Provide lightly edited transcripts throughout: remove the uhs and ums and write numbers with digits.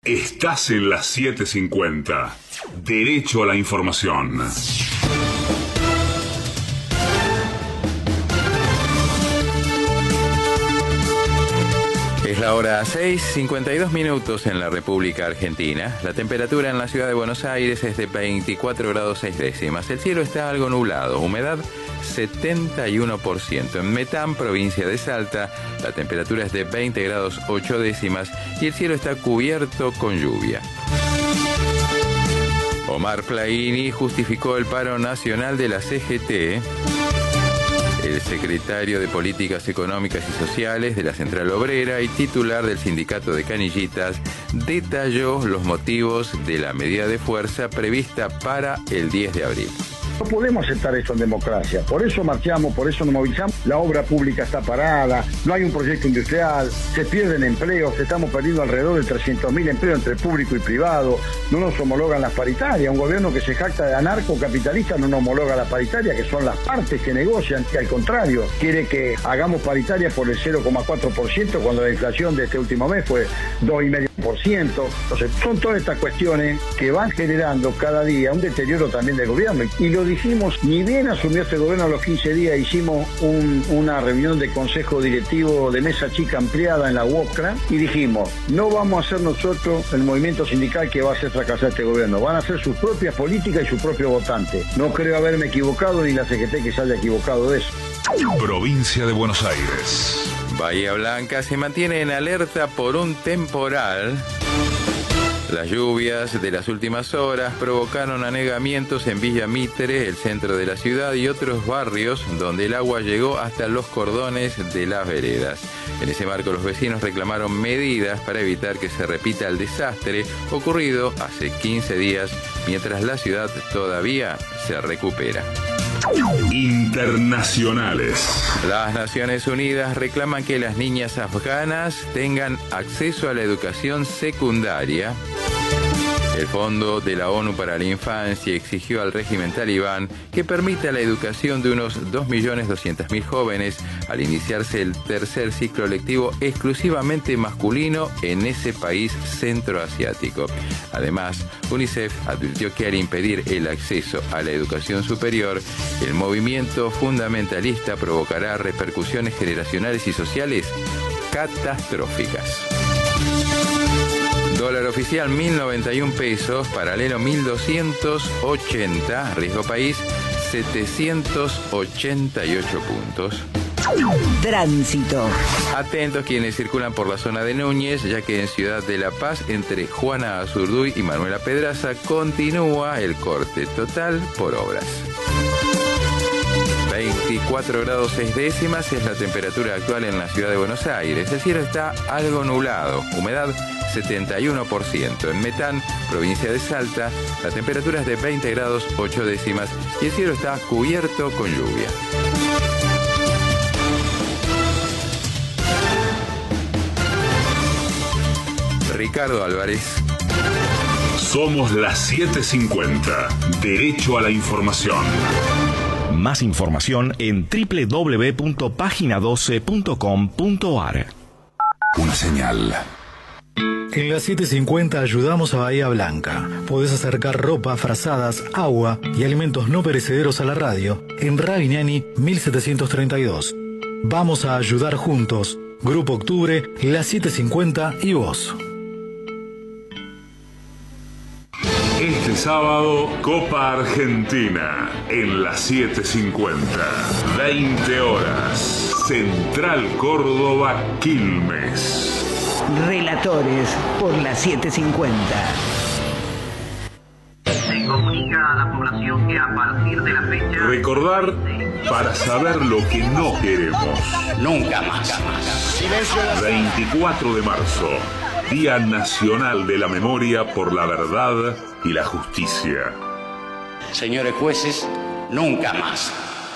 Estás en las 7:50. Derecho a la información. Es la hora 6:52 en la República Argentina. La temperatura en la ciudad de Buenos Aires es de 24 grados 6 décimas. El cielo está algo nublado, humedad 71%. En Metán, provincia de Salta, la temperatura es de 20 grados 8 décimas y el cielo está cubierto con lluvia. Omar Plaini justificó el paro nacional de la CGT. El secretario de Políticas Económicas y Sociales de la Central Obrera y titular del Sindicato de Canillitas detalló los motivos de la medida de fuerza prevista para el 10 de abril. No podemos aceptar esto en democracia, por eso marchamos, por eso nos movilizamos. La obra pública está parada, no hay un proyecto industrial, se pierden empleos, estamos perdiendo alrededor de 300.000 empleos entre público y privado, no nos homologan las paritarias, un gobierno que se jacta de anarcocapitalista no nos homologa las paritarias, que son las partes que negocian, que al contrario, quiere que hagamos paritarias por el 0,4% cuando la inflación de este último mes fue 2,5%. Entonces, son todas estas cuestiones que van generando cada día un deterioro también del gobierno. Y lo dijimos, ni bien asumió este gobierno, a los 15 días hicimos una reunión de consejo directivo de mesa chica ampliada en la UOCRA y dijimos, no vamos a ser nosotros el movimiento sindical que va a hacer fracasar este gobierno, van a hacer sus propias políticas y sus propios votantes. No creo haberme equivocado ni la CGT que se haya equivocado de eso. Provincia de Buenos Aires. Bahía Blanca se mantiene en alerta por un temporal. Las lluvias de las últimas horas provocaron anegamientos en Villa Mitre, el centro de la ciudad, y otros barrios donde el agua llegó hasta los cordones de las veredas. En ese marco, los vecinos reclamaron medidas para evitar que se repita el desastre ocurrido hace 15 días, mientras la ciudad todavía se recupera. Internacionales. Las Naciones Unidas reclaman que las niñas afganas tengan acceso a la educación secundaria. El Fondo de la ONU para la Infancia exigió al régimen talibán que permita la educación de unos 2.200.000 jóvenes al iniciarse el tercer ciclo lectivo exclusivamente masculino en ese país centroasiático. Además, UNICEF advirtió que al impedir el acceso a la educación superior, el movimiento fundamentalista provocará repercusiones generacionales y sociales catastróficas. Dólar oficial 1.091 pesos, paralelo 1.280, riesgo país 788 puntos. Tránsito. Atentos quienes circulan por la zona de Núñez, ya que en Ciudad de La Paz, entre Juana Azurduy y Manuela Pedraza, continúa el corte total por obras. 24 grados 6 décimas es la temperatura actual en la ciudad de Buenos Aires. El cielo está algo nublado, humedad 71%. En Metán, provincia de Salta, la temperatura es de 20 grados 8 décimas y el cielo está cubierto con lluvia. Ricardo Álvarez. Somos las 7:50. Derecho a la información. Más información en www.pagina12.com.ar. Una señal. En las 7:50 ayudamos a Bahía Blanca. Podés acercar ropa, frazadas, agua y alimentos no perecederos a la radio en Ravignani 1732. Vamos a ayudar juntos. Grupo Octubre, las 7:50 y vos. Este sábado, Copa Argentina, en las 7:50, 20 horas, Central Córdoba, Quilmes. Relatores por las 7:50. Se comunica a la población que a partir de la fecha... Recordar para saber lo que no queremos. Nunca más. 24 de marzo, Día Nacional de la Memoria por la Verdad y la Justicia. Señores jueces, nunca más.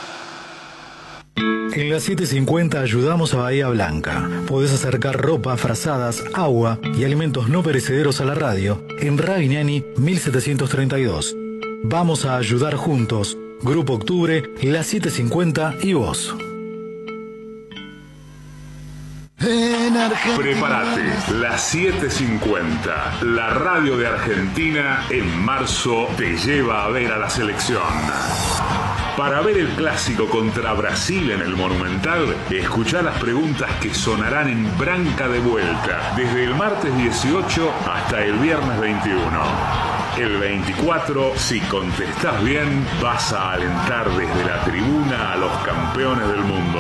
En las 7:50 ayudamos a Bahía Blanca. Podés acercar ropa, frazadas, agua y alimentos no perecederos a la radio en Ravignani 1732. Vamos a ayudar juntos. Grupo Octubre, las 7:50 y vos. Prepárate, las 7:50, la radio de Argentina en marzo te lleva a ver a la selección. Para ver el clásico contra Brasil en el Monumental, escuchá las preguntas que sonarán en Branca de Vuelta, desde el martes 18 hasta el viernes 21. El 24, si contestás bien, vas a alentar desde la tribuna a los campeones del mundo.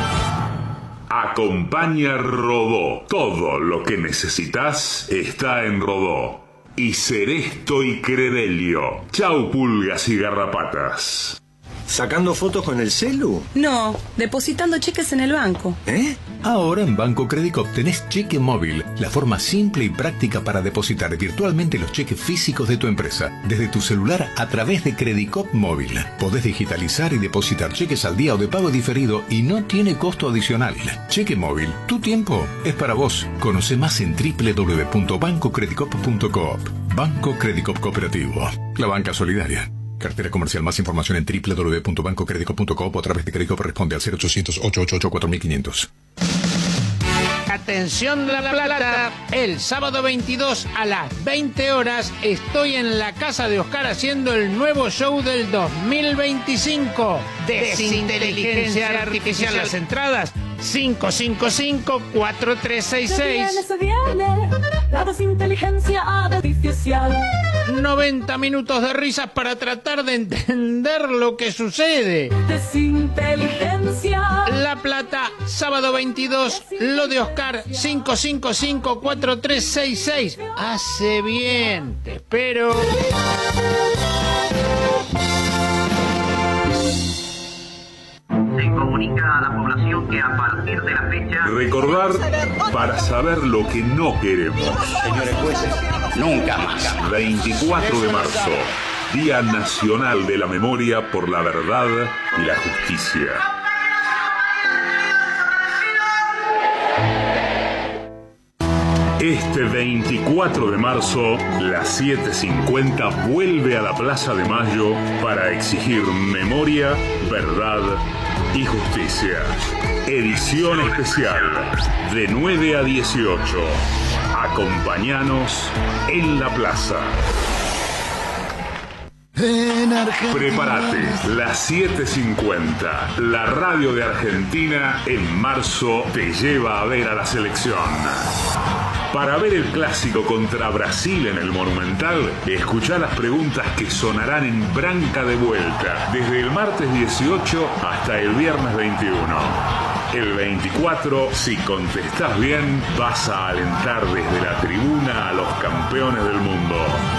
Acompaña Rodó. Todo lo que necesitas está en Rodó. Y Seresto y Credelio. Chau pulgas y garrapatas. ¿Sacando fotos con el celu? No, depositando cheques en el banco. ¿Eh? Ahora en Banco Credicop tenés cheque móvil, la forma simple y práctica para depositar virtualmente los cheques físicos de tu empresa, desde tu celular a través de Credicop Móvil. Podés digitalizar y depositar cheques al día o de pago diferido y no tiene costo adicional. Cheque móvil, tu tiempo es para vos. Conoce más en www.bancocredicop.coop. Banco Credicop Cooperativo, la banca solidaria. Cartera comercial. Más información en www.bancocredico.coop o a través de Credicop. Responde al 0800-888-4500. Atención La Plata, el sábado 22 a las 20 horas estoy en la casa de Oscar haciendo el nuevo show del 2025. Desinteligencia Artificial. Las entradas 555-4366. La desinteligencia artificial. 90 minutos de risas para tratar de entender lo que sucede. Desinteligencia. La Plata, sábado 22, lo de Oscar, 555-4366. Hace bien, te espero. Se comunica a la población que a partir de la fecha... Recordar para saber lo que no queremos. Señores jueces, nunca más. 24 de marzo, Día Nacional de la Memoria por la Verdad y la Justicia. Este 24 de marzo, las 7:50 vuelve a la Plaza de Mayo para exigir memoria, verdad y justicia. Edición especial, de 9 a 18. Acompáñanos en la plaza. Prepárate, las 7:50, la radio de Argentina en marzo te lleva a ver a la selección. Para ver el clásico contra Brasil en el Monumental, escuchá las preguntas que sonarán en Branca de Vuelta, desde el martes 18 hasta el viernes 21. El 24, si contestás bien, vas a alentar desde la tribuna a los campeones del mundo.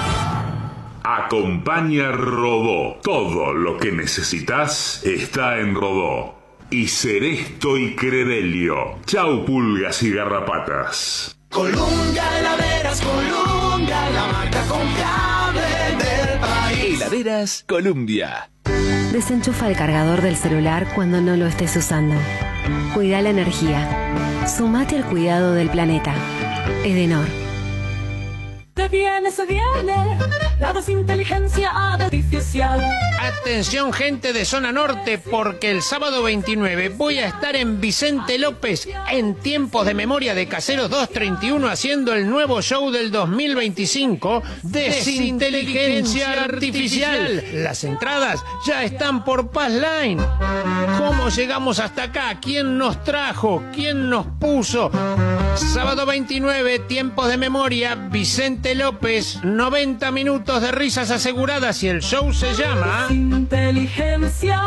Acompaña Rodó. Todo lo que necesitas está en Rodó. Y Seresto y Credelio. Chau pulgas y garrapatas. Columbia Heladeras, Columbia, la marca confiable del país. Heladeras Columbia. Desenchufa el cargador del celular cuando no lo estés usando. Cuida la energía. Sumate al cuidado del planeta. Edenor. Se viene la desinteligencia artificial. Atención gente de zona norte, porque el sábado 29 voy a estar en Vicente López en Tiempos de Memoria de Caseros 231 haciendo el nuevo show del 2025, Desinteligencia Artificial. Las entradas ya están por Passline. ¿Cómo llegamos hasta acá? ¿Quién nos trajo? ¿Quién nos puso? Sábado 29, Tiempos de Memoria, Vicente López, 90 minutos de risas aseguradas y el show se llama... Inteligencia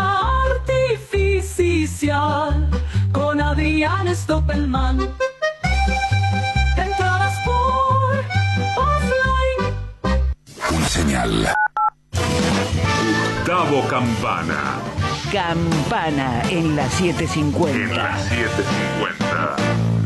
artificial con Adrián Stoppelman. Entradas por offline. Una señal. Gustavo Campana. Campana en la 750. En la 750.